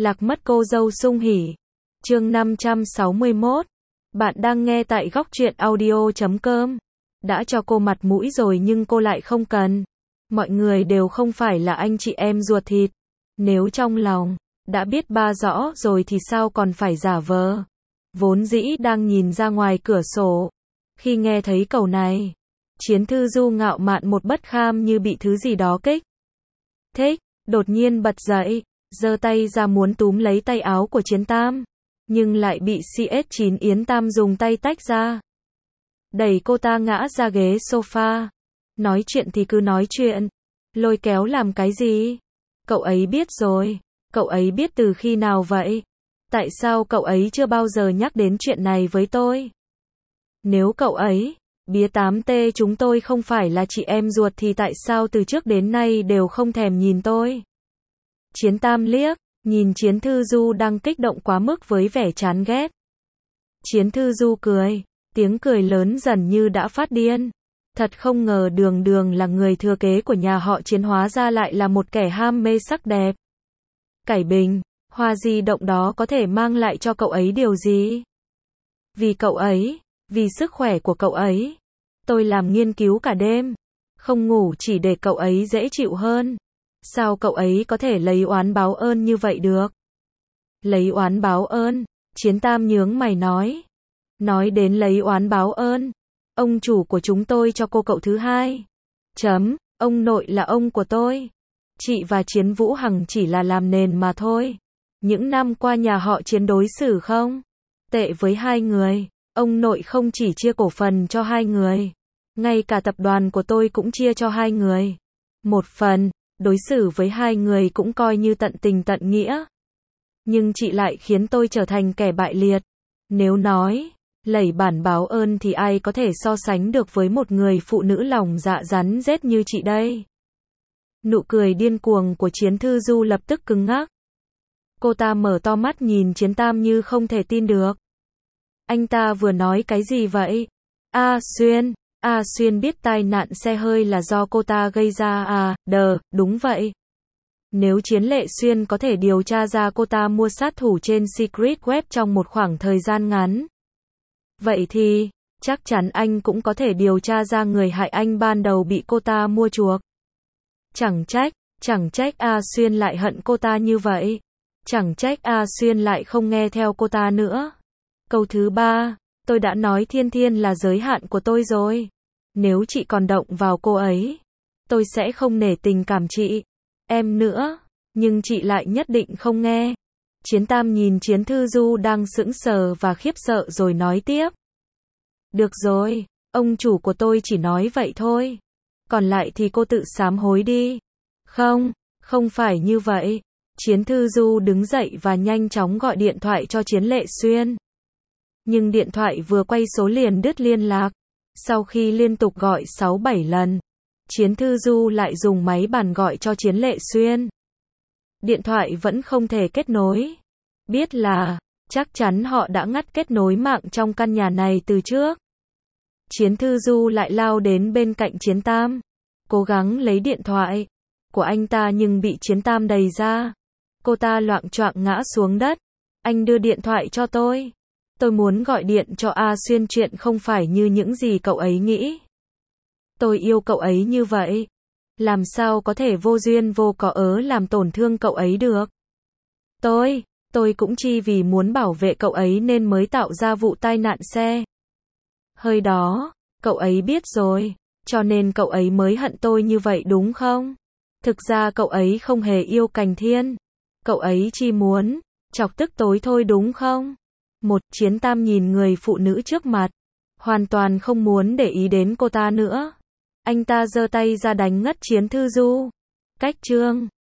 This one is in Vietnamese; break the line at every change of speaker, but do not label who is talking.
Lạc mất cô dâu sung hỉ. Chương 561. Bạn đang nghe tại góc truyện audio.com. Đã cho cô mặt mũi rồi nhưng cô lại không cần. Mọi người đều không phải là anh chị em ruột thịt. Nếu trong lòng đã biết ba rõ rồi thì sao còn phải giả vờ. Vốn dĩ đang nhìn ra ngoài cửa sổ. Khi nghe thấy câu này, Chiến Thư Du ngạo mạn một bất kham như bị thứ gì đó kích thích, đột nhiên bật dậy, giơ tay ra muốn túm lấy tay áo của Chiến Tam, nhưng lại bị CS9 Yến Tam dùng tay tách ra. Đẩy cô ta ngã ra ghế sofa. Nói chuyện thì cứ nói chuyện, lôi kéo làm cái gì? Cậu ấy biết rồi. Cậu ấy biết từ khi nào vậy? Tại sao cậu ấy chưa bao giờ nhắc đến chuyện này với tôi? Nếu cậu ấy bía 8T chúng tôi không phải là chị em ruột thì tại sao từ trước đến nay đều không thèm nhìn tôi? Chiến Tam liếc nhìn Chiến Thư Du đang kích động quá mức với vẻ chán ghét. Chiến Thư Du cười, tiếng cười lớn dần như đã phát điên. Thật không ngờ Đường Đường là người thừa kế của nhà họ Chiến hóa ra lại là một kẻ ham mê sắc đẹp. Cải Bình, hoa di động đó có thể mang lại cho cậu ấy điều gì? Vì cậu ấy, vì sức khỏe của cậu ấy, tôi làm nghiên cứu cả đêm, không ngủ chỉ để cậu ấy dễ chịu hơn. Sao cậu ấy có thể lấy oán báo ơn như vậy được? Lấy oán báo ơn? Chiến Tam nhướng mày nói. Nói đến lấy oán báo ơn, ông chủ của chúng tôi cho cô cậu thứ hai. Ông nội là ông của tôi. Chị và Chiến Vũ Hằng chỉ là làm nền mà thôi. Những năm qua nhà họ Chiến đối xử không tệ với hai người. Ông nội không chỉ chia cổ phần cho hai người, ngay cả tập đoàn của tôi cũng chia cho hai người một phần, đối xử với hai người cũng coi như tận tình tận nghĩa. Nhưng chị lại khiến tôi trở thành kẻ bại liệt. Nếu nói lẩy bản báo ơn thì ai có thể so sánh được với một người phụ nữ lòng dạ rắn rết như chị đây? Nụ cười điên cuồng của Chiến Thư Du lập tức cứng ngắc. Cô ta mở to mắt nhìn Chiến Tam như không thể tin được. Anh ta vừa nói cái gì vậy? A Xuyên biết tai nạn xe hơi là do cô ta gây ra à? Đúng vậy. Nếu Chiến Lệ Xuyên có thể điều tra ra cô ta mua sát thủ trên Secret Web trong một khoảng thời gian ngắn, vậy thì, chắc chắn anh cũng có thể điều tra ra người hại anh ban đầu bị cô ta mua chuộc. Chẳng trách A Xuyên lại hận cô ta như vậy. Chẳng trách A Xuyên lại không nghe theo cô ta nữa. Câu thứ 3, tôi đã nói Thiên Thiên là giới hạn của tôi rồi. Nếu chị còn động vào cô ấy, tôi sẽ không nể tình cảm chị em nữa, nhưng chị lại nhất định không nghe. Chiến Tam nhìn Chiến Thư Du đang sững sờ và khiếp sợ rồi nói tiếp. Được rồi, ông chủ của tôi chỉ nói vậy thôi. Còn lại thì cô tự sám hối đi. Không phải như vậy. Chiến Thư Du đứng dậy và nhanh chóng gọi điện thoại cho Chiến Lệ Xuyên. Nhưng điện thoại vừa quay số liền đứt liên lạc. Sau khi liên tục gọi 6-7 lần, Chiến Thư Du lại dùng máy bàn gọi cho Chiến Lệ Xuyên. Điện thoại vẫn không thể kết nối. Biết là, chắc chắn họ đã ngắt kết nối mạng trong căn nhà này từ trước. Chiến Thư Du lại lao đến bên cạnh Chiến Tam, cố gắng lấy điện thoại của anh ta nhưng bị Chiến Tam đẩy ra. Cô ta loạng choạng ngã xuống đất. Anh đưa điện thoại cho tôi. Tôi muốn gọi điện cho A Xuyên, chuyện không phải như những gì cậu ấy nghĩ. Tôi yêu cậu ấy như vậy. Làm sao có thể vô duyên vô cớ làm tổn thương cậu ấy được? Tôi cũng chỉ vì muốn bảo vệ cậu ấy nên mới tạo ra vụ tai nạn xe hơi đó. Cậu ấy biết rồi, cho nên cậu ấy mới hận tôi như vậy đúng không? Thực ra cậu ấy không hề yêu Cành Thiên. Cậu ấy chỉ muốn chọc tức tối thôi đúng không? Chiến Tam nhìn người phụ nữ trước mặt, hoàn toàn không muốn để ý đến cô ta nữa. Anh ta giơ tay ra đánh ngất Chiến Thư Du. Cách chương